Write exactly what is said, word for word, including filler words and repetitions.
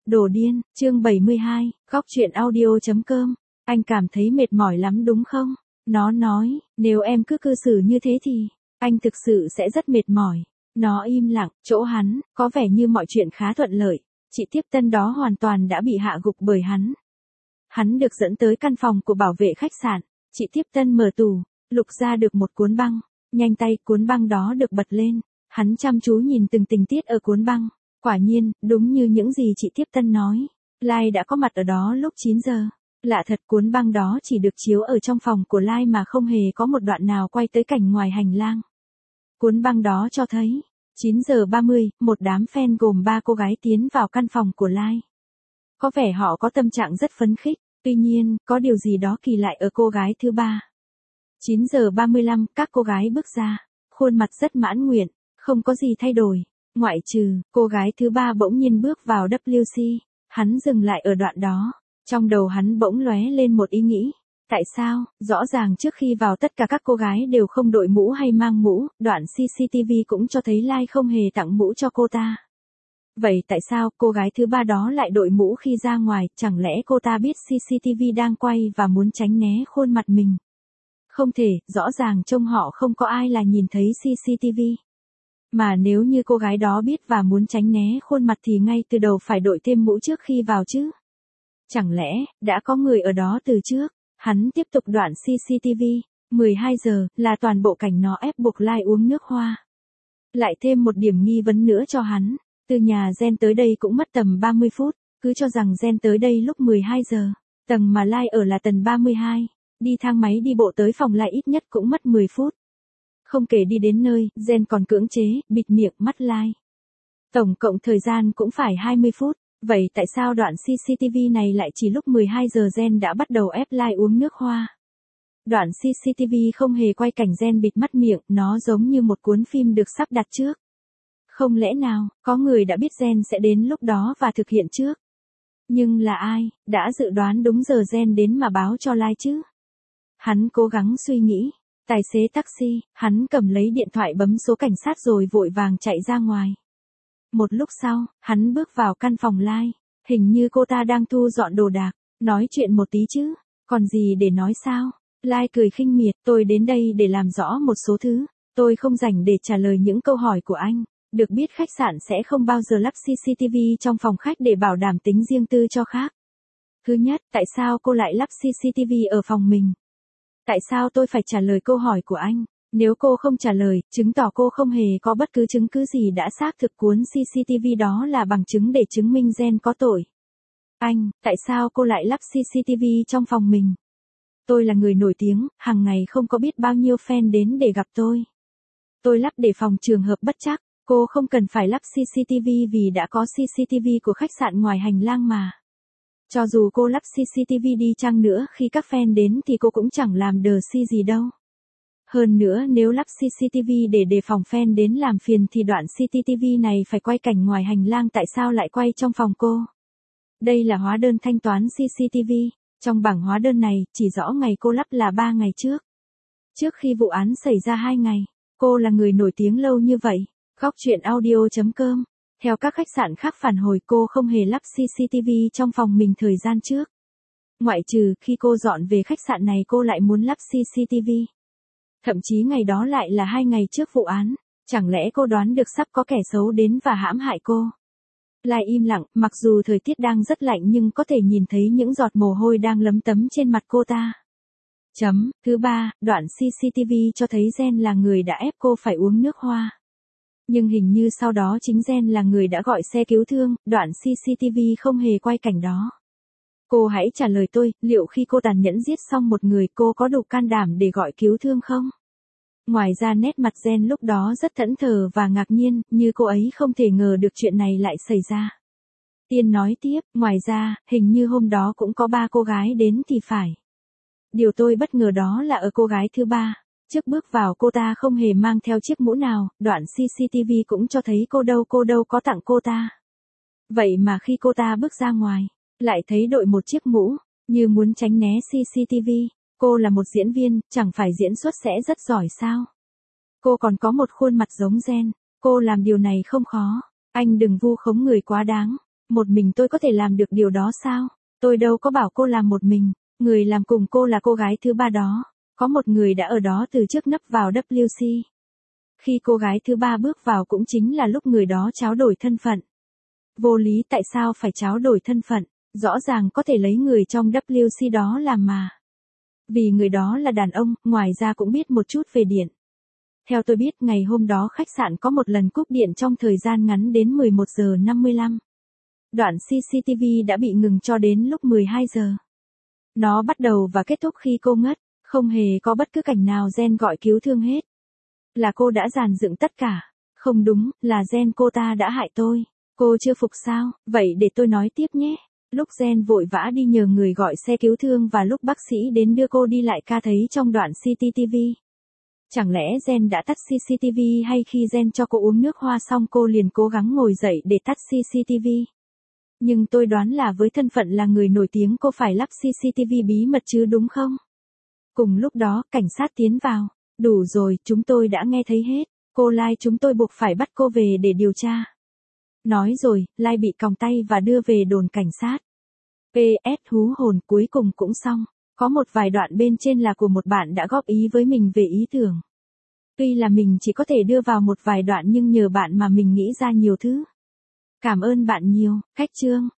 Đồ điên, chương bảy mươi hai, góc chuyện audio.com. Anh cảm thấy mệt mỏi lắm đúng không? Nó nói, nếu em cứ cư xử như thế thì, anh thực sự sẽ rất mệt mỏi. Nó im lặng, chỗ hắn, có vẻ như mọi chuyện khá thuận lợi. Chị tiếp tân đó hoàn toàn đã bị hạ gục bởi hắn. Hắn được dẫn tới căn phòng của bảo vệ khách sạn. Chị tiếp tân mở tủ, lục ra được một cuốn băng. Nhanh tay, cuốn băng đó được bật lên. Hắn chăm chú nhìn từng tình tiết ở cuốn băng. Quả nhiên, đúng như những gì chị tiếp tân nói. Lai đã có mặt ở đó lúc chín giờ. Lạ thật, cuốn băng đó chỉ được chiếu ở trong phòng của Lai mà không hề có một đoạn nào quay tới cảnh ngoài hành lang. Cuốn băng đó cho thấy, chín giờ ba mươi, một đám fan gồm ba cô gái tiến vào căn phòng của Lai. Có vẻ họ có tâm trạng rất phấn khích, tuy nhiên, có điều gì đó kỳ lạ ở cô gái thứ ba. chín giờ ba mươi lăm, các cô gái bước ra, khuôn mặt rất mãn nguyện, không có gì thay đổi. Ngoại trừ, cô gái thứ ba bỗng nhiên bước vào vê xê, hắn dừng lại ở đoạn đó. Trong đầu hắn bỗng lóe lên một ý nghĩ. Tại sao, rõ ràng trước khi vào tất cả các cô gái đều không đội mũ hay mang mũ, đoạn xê xê tê vê cũng cho thấy Lai không hề tặng mũ cho cô ta. Vậy tại sao cô gái thứ ba đó lại đội mũ khi ra ngoài, chẳng lẽ cô ta biết xê xê tê vê đang quay và muốn tránh né khuôn mặt mình? Không thể, rõ ràng trông họ không có ai là nhìn thấy xê xê tê vê. Mà nếu như cô gái đó biết và muốn tránh né khuôn mặt thì ngay từ đầu phải đội thêm mũ trước khi vào chứ. Chẳng lẽ, đã có người ở đó từ trước? Hắn tiếp tục đoạn xê xê tê vê, mười hai giờ, là toàn bộ cảnh nó ép buộc Lai uống nước hoa. Lại thêm một điểm nghi vấn nữa cho hắn, từ nhà Gen tới đây cũng mất tầm ba mươi phút, cứ cho rằng Gen tới đây lúc mười hai giờ, tầng mà Lai ở là tầng ba mươi hai, đi thang máy đi bộ tới phòng Lai ít nhất cũng mất mười phút. Không kể đi đến nơi, Gen còn cưỡng chế, bịt miệng mắt Lai. Tổng cộng thời gian cũng phải hai mươi phút. Vậy tại sao đoạn xê xê tê vê này lại chỉ lúc mười hai giờ Gen đã bắt đầu ép Lai uống nước hoa? Đoạn xê xê tê vê không hề quay cảnh Gen bịt mắt miệng, nó giống như một cuốn phim được sắp đặt trước. Không lẽ nào, có người đã biết Gen sẽ đến lúc đó và thực hiện trước? Nhưng là ai, đã dự đoán đúng giờ Gen đến mà báo cho Lai chứ? Hắn cố gắng suy nghĩ. Tài xế taxi, hắn cầm lấy điện thoại bấm số cảnh sát rồi vội vàng chạy ra ngoài. Một lúc sau, hắn bước vào căn phòng Lai. Hình như cô ta đang thu dọn đồ đạc. Nói chuyện một tí chứ. Còn gì để nói sao? Lai cười khinh miệt. Tôi đến đây để làm rõ một số thứ. Tôi không rảnh để trả lời những câu hỏi của anh. Được biết khách sạn sẽ không bao giờ lắp xê xê tê vê trong phòng khách để bảo đảm tính riêng tư cho khác. Thứ nhất, tại sao cô lại lắp xê xê tê vê ở phòng mình? Tại sao tôi phải trả lời câu hỏi của anh? Nếu cô không trả lời, chứng tỏ cô không hề có bất cứ chứng cứ gì đã xác thực cuốn xê xê tê vê đó là bằng chứng để chứng minh Gen có tội. Anh, tại sao cô lại lắp xê xê tê vê trong phòng mình? Tôi là người nổi tiếng, hàng ngày không có biết bao nhiêu fan đến để gặp tôi. Tôi lắp để phòng trường hợp bất trắc, cô không cần phải lắp xê xê tê vê vì đã có xê xê tê vê của khách sạn ngoài hành lang mà. Cho dù cô lắp xê xê tê vê đi chăng nữa khi các fan đến thì cô cũng chẳng làm đờ si gì đâu. Hơn nữa nếu lắp xê xê tê vê để đề phòng fan đến làm phiền thì đoạn xê xê tê vê này phải quay cảnh ngoài hành lang tại sao lại quay trong phòng cô? Đây là hóa đơn thanh toán xê xê tê vê, trong bảng hóa đơn này chỉ rõ ngày cô lắp là ba ngày trước. Trước khi vụ án xảy ra hai ngày, cô là người nổi tiếng lâu như vậy. Góc chuyện audio.com. Theo các khách sạn khác phản hồi cô không hề lắp xê xê tê vê trong phòng mình thời gian trước. Ngoại trừ khi cô dọn về khách sạn này cô lại muốn lắp xê xê tê vê. Thậm chí ngày đó lại là hai ngày trước vụ án, chẳng lẽ cô đoán được sắp có kẻ xấu đến và hãm hại cô? Lai im lặng, mặc dù thời tiết đang rất lạnh nhưng có thể nhìn thấy những giọt mồ hôi đang lấm tấm trên mặt cô ta. Chấm, thứ ba, đoạn xê xê tê vê cho thấy Gen là người đã ép cô phải uống nước hoa. Nhưng hình như sau đó chính Gen là người đã gọi xe cứu thương, đoạn xê xê tê vê không hề quay cảnh đó. Cô hãy trả lời tôi, liệu khi cô tàn nhẫn giết xong một người cô có đủ can đảm để gọi cứu thương không? Ngoài ra nét mặt Gen lúc đó rất thẫn thờ và ngạc nhiên, như cô ấy không thể ngờ được chuyện này lại xảy ra. Tiên nói tiếp, ngoài ra, hình như hôm đó cũng có ba cô gái đến thì phải. Điều tôi bất ngờ đó là ở cô gái thứ ba. Trước bước vào cô ta không hề mang theo chiếc mũ nào, đoạn xê xê tê vê cũng cho thấy cô đâu cô đâu có tặng cô ta. Vậy mà khi cô ta bước ra ngoài, lại thấy đội một chiếc mũ, như muốn tránh né xê xê tê vê. Cô là một diễn viên, chẳng phải diễn xuất sẽ rất giỏi sao? Cô còn có một khuôn mặt giống Gen, cô làm điều này không khó. Anh đừng vu khống người quá đáng. Một mình tôi có thể làm được điều đó sao? Tôi đâu có bảo cô làm một mình, người làm cùng cô là cô gái thứ ba đó. Có một người đã ở đó từ trước nấp vào W C. Khi cô gái thứ ba bước vào cũng chính là lúc người đó tráo đổi thân phận. Vô lý, tại sao phải tráo đổi thân phận? Rõ ràng có thể lấy người trong W C đó làm mà. Vì người đó là đàn ông, ngoài ra cũng biết một chút về điện. Theo tôi biết, ngày hôm đó khách sạn có một lần cúp điện trong thời gian ngắn đến mười một giờ năm mươi lăm. Đoạn xê xê tê vê đã bị ngừng cho đến lúc mười hai giờ. Nó bắt đầu và kết thúc khi cô ngất, không hề có bất cứ cảnh nào Jen gọi cứu thương hết. Là cô đã dàn dựng tất cả. Không đúng, là Jen cô ta đã hại tôi. Cô chưa phục sao? Vậy để tôi nói tiếp nhé. Lúc Jen vội vã đi nhờ người gọi xe cứu thương và lúc bác sĩ đến đưa cô đi lại ca thấy trong đoạn xê xê tê vê. Chẳng lẽ Jen đã tắt xê xê tê vê hay khi Jen cho cô uống nước hoa xong cô liền cố gắng ngồi dậy để tắt xê xê tê vê? Nhưng tôi đoán là với thân phận là người nổi tiếng cô phải lắp xê xê tê vê bí mật chứ đúng không? Cùng lúc đó, cảnh sát tiến vào. Đủ rồi, chúng tôi đã nghe thấy hết. Cô Lai chúng tôi buộc phải bắt cô về để điều tra. Nói rồi, Lai bị còng tay và đưa về đồn cảnh sát. pê ét hú hồn cuối cùng cũng xong. Có một vài đoạn bên trên là của một bạn đã góp ý với mình về ý tưởng. Tuy là mình chỉ có thể đưa vào một vài đoạn nhưng nhờ bạn mà mình nghĩ ra nhiều thứ. Cảm ơn bạn nhiều, Khách Trương.